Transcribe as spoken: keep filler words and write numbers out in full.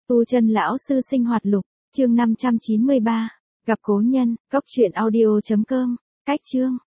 Tu Chân lão sư sinh hoạt lục, chương năm trăm chín mươi ba, gặp cố nhân, cốc truyện audio chấm com, cách chương.